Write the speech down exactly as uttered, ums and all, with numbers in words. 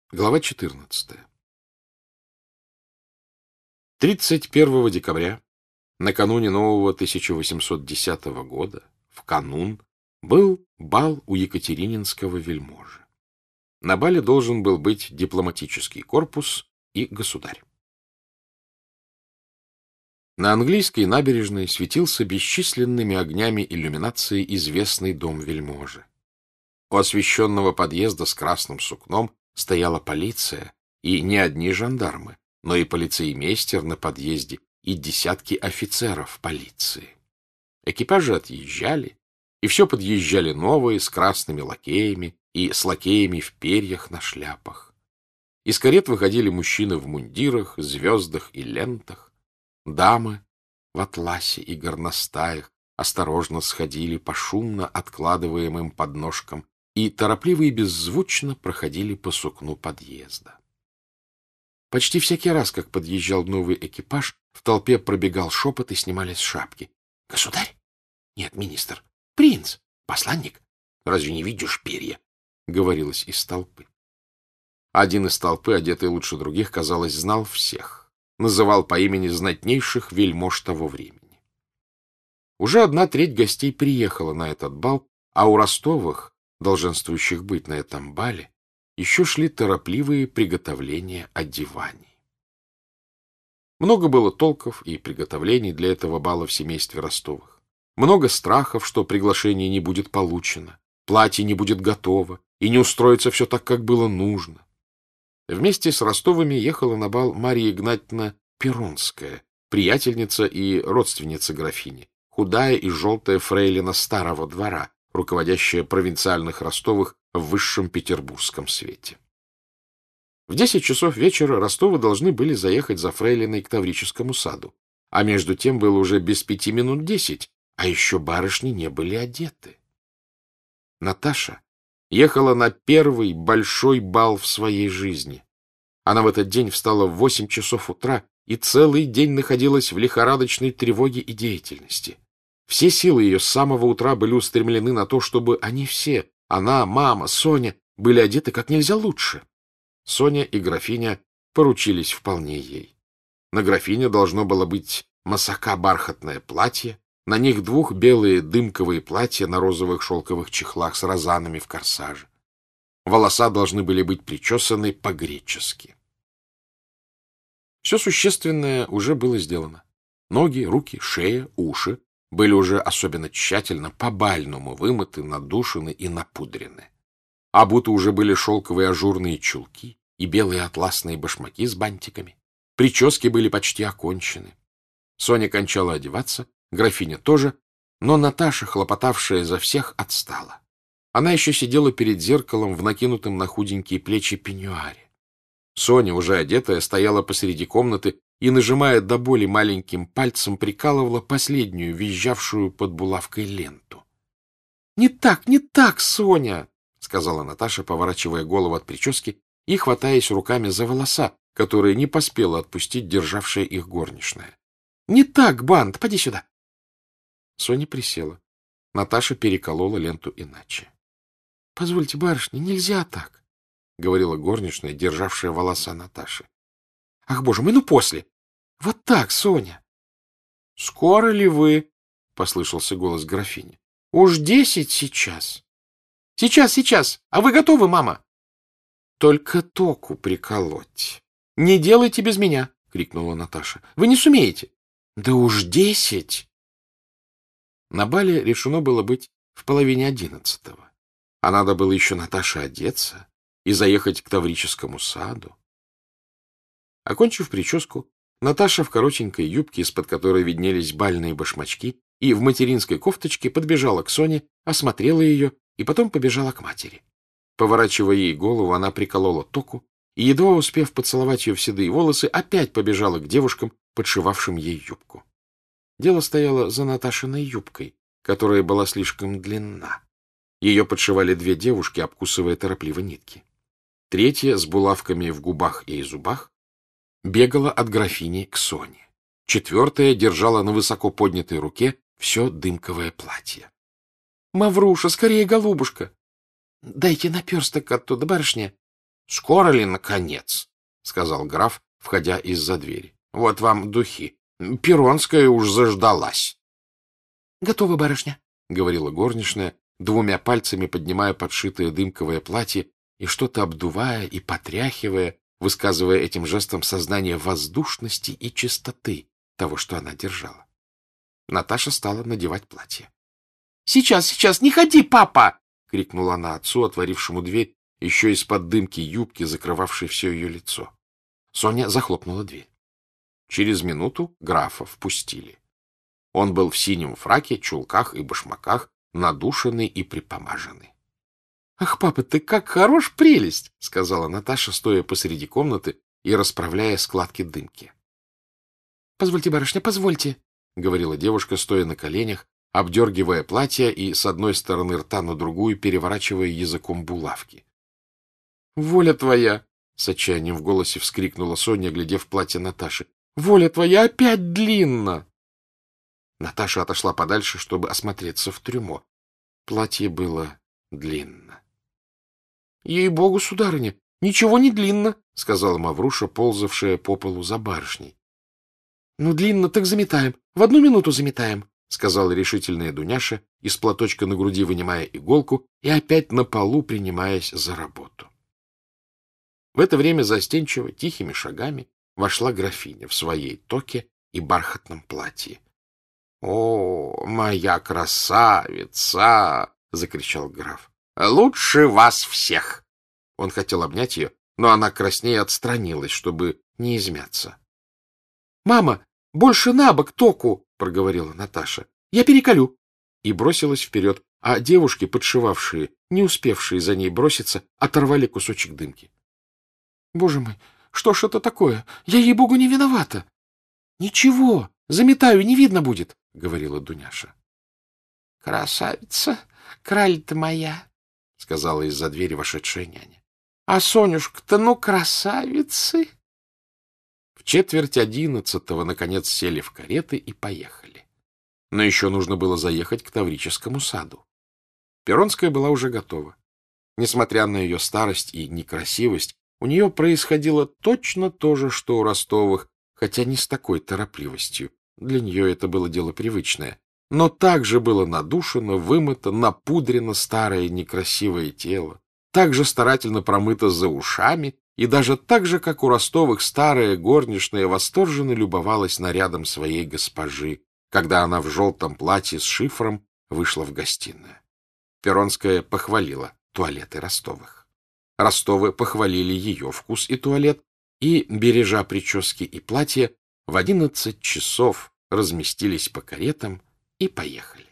Глава четырнадцатая. тридцать первого декабря, накануне нового тысяча восемьсот десятого года, в канун, был бал у екатерининского вельможи. На бале должен был быть дипломатический корпус и государь. На английской набережной светился бесчисленными огнями иллюминации известный дом вельможи. У освещенного подъезда с красным сукном стояла полиция, и не одни жандармы, но и полицеймейстер на подъезде, и десятки офицеров полиции. Экипажи отъезжали, и все подъезжали новые с красными лакеями и с лакеями в перьях на шляпах. Из карет выходили мужчины в мундирах, звездах и лентах. Дамы в атласе и горностаях осторожно сходили по шумно откладываемым подножкам и торопливо и беззвучно проходили по сукну подъезда. Почти всякий раз, как подъезжал новый экипаж, в толпе пробегал шепот и снимались шапки. — Государь? — Нет, министр. — Принц? — Посланник? — Разве не видишь перья? — говорилось из толпы. Один из толпы, одетый лучше других, казалось, знал всех, называл по имени знатнейших вельмож того времени. Уже одна треть гостей приехала на этот бал, а у Ростовых, долженствующих быть на этом бале, еще шли торопливые приготовления одеваний. Много было толков и приготовлений для этого бала в семействе Ростовых. Много страхов, что приглашение не будет получено, платье не будет готово и не устроится все так, как было нужно. Вместе с Ростовыми ехала на бал Марья Игнатьевна Перонская, приятельница и родственница графини, худая и желтая фрейлина старого двора, руководящая провинциальных Ростовых в высшем петербургском свете. В десять часов вечера Ростовы должны были заехать за фрейлиной к Таврическому саду, а между тем было уже без пяти минут десять, а еще барышни не были одеты. Наташа ехала на первый большой бал в своей жизни. Она в этот день встала в восемь часов утра и целый день находилась в лихорадочной тревоге и деятельности. Все силы ее с самого утра были устремлены на то, чтобы они все, она, мама, Соня, были одеты как нельзя лучше. Соня и графиня поручились вполне ей. На графине должно было быть масака бархатное платье, на них двух белые дымковые платья на розовых шелковых чехлах с розанами в корсаже. Волоса должны были быть причесаны по-гречески. Все существенное уже было сделано. Ноги, руки, шея, уши были уже особенно тщательно по-бальному вымыты, надушены и напудрены. Обуты уже были шелковые ажурные чулки и белые атласные башмаки с бантиками. Прически были почти окончены. Соня кончала одеваться, графиня тоже, но Наташа, хлопотавшая за всех, отстала. Она еще сидела перед зеркалом в накинутом на худенькие плечи пеньюаре. Соня, уже одетая, стояла посреди комнаты и, нажимая до боли маленьким пальцем, прикалывала последнюю, визжавшую под булавкой ленту. — Не так, не так, Соня! — сказала Наташа, поворачивая голову от прически и хватаясь руками за волоса, которые не поспела отпустить державшая их горничная. — Не так, бант, поди сюда! Соня присела. Наташа переколола ленту иначе. — Позвольте, барышня, нельзя так, — говорила горничная, державшая волоса Наташи. — Ах, боже мой, ну после! Вот так, Соня! — Скоро ли вы? — послышался голос графини. — Уж десять сейчас. — Сейчас, сейчас. А вы готовы, мама? — Только току приколоть. — Не делайте без меня, — крикнула Наташа. — Вы не сумеете. — Да уж десять. На бале решено было быть в половине одиннадцатого. А надо было еще Наташе одеться и заехать к Таврическому саду. Окончив прическу, Наташа в коротенькой юбке, из-под которой виднелись бальные башмачки, и в материнской кофточке подбежала к Соне, осмотрела ее и потом побежала к матери. Поворачивая ей голову, она приколола току и, едва успев поцеловать ее в седые волосы, опять побежала к девушкам, подшивавшим ей юбку. Дело стояло за Наташиной юбкой, которая была слишком длинна. Ее подшивали две девушки, обкусывая торопливо нитки. Третья, с булавками в губах и зубах, бегала от графини к Соне. Четвертая держала на высоко поднятой руке все дымковое платье. — Мавруша, скорее, голубушка! — Дайте наперсток оттуда, барышня! Скоро ли, наконец? — сказал граф, входя из-за двери. — Вот вам духи. Перронская уж заждалась. — Готова, барышня, — говорила горничная, двумя пальцами поднимая подшитое дымковое платье и что-то обдувая и потряхивая, высказывая этим жестом сознание воздушности и чистоты того, что она держала. Наташа стала надевать платье. — Сейчас, сейчас, не ходи, папа! — крикнула она отцу, отворившему дверь, еще из-под дымки юбки, закрывавшей все ее лицо. Соня захлопнула дверь. Через минуту графа впустили. Он был в синем фраке, чулках и башмаках, надушенный и припомаженный. — Ах, папа, ты как хорош, прелесть! — сказала Наташа, стоя посреди комнаты и расправляя складки дымки. — Позвольте, барышня, позвольте, — говорила девушка, стоя на коленях, обдергивая платье и с одной стороны рта на другую переворачивая языком булавки. — Воля твоя! — с отчаянием в голосе вскрикнула Соня, глядев платье Наташи. — Воля твоя опять длинна! Наташа отошла подальше, чтобы осмотреться в трюмо. Платье было длинно. — Ей-богу, сударыня, ничего не длинно, — сказала Мавруша, ползавшая по полу за барышней. — Ну, длинно, так заметаем. В одну минуту заметаем, — сказала решительная Дуняша, из платочка на груди вынимая иголку и опять на полу принимаясь за работу. В это время застенчиво, тихими шагами вошла графиня в своей токе и бархатном платье. — О, моя красавица! — закричал граф. — Лучше вас всех! Он хотел обнять ее, но она краснея отстранилась, чтобы не измяться. — Мама, больше на бок току! — проговорила Наташа. — Я переколю! И бросилась вперед, а девушки, подшивавшие, не успевшие за ней броситься, оторвали кусочек дымки. — Боже мой, что ж это такое? Я, ей-богу, не виновата! — Ничего, заметаю, не видно будет, — говорила Дуняша. — Красавица, краль-то моя, — сказала из-за двери вошедшая няня. — А Сонюшка-то, ну, красавицы! В четверть одиннадцатого, наконец, сели в кареты и поехали. Но еще нужно было заехать к Таврическому саду. Перронская была уже готова. Несмотря на ее старость и некрасивость, у нее происходило точно то же, что у Ростовых, хотя не с такой торопливостью. Для нее это было дело привычное. Но также было надушено, вымыто, напудрено старое некрасивое тело, также старательно промыто за ушами, и даже так же, как у Ростовых, старая горничная восторженно любовалась нарядом своей госпожи, когда она в желтом платье с шифром вышла в гостиную. Перронская похвалила туалеты Ростовых. Ростовы похвалили ее вкус и туалет, и, бережа прически и платья, в одиннадцать часов разместились по каретам и поехали.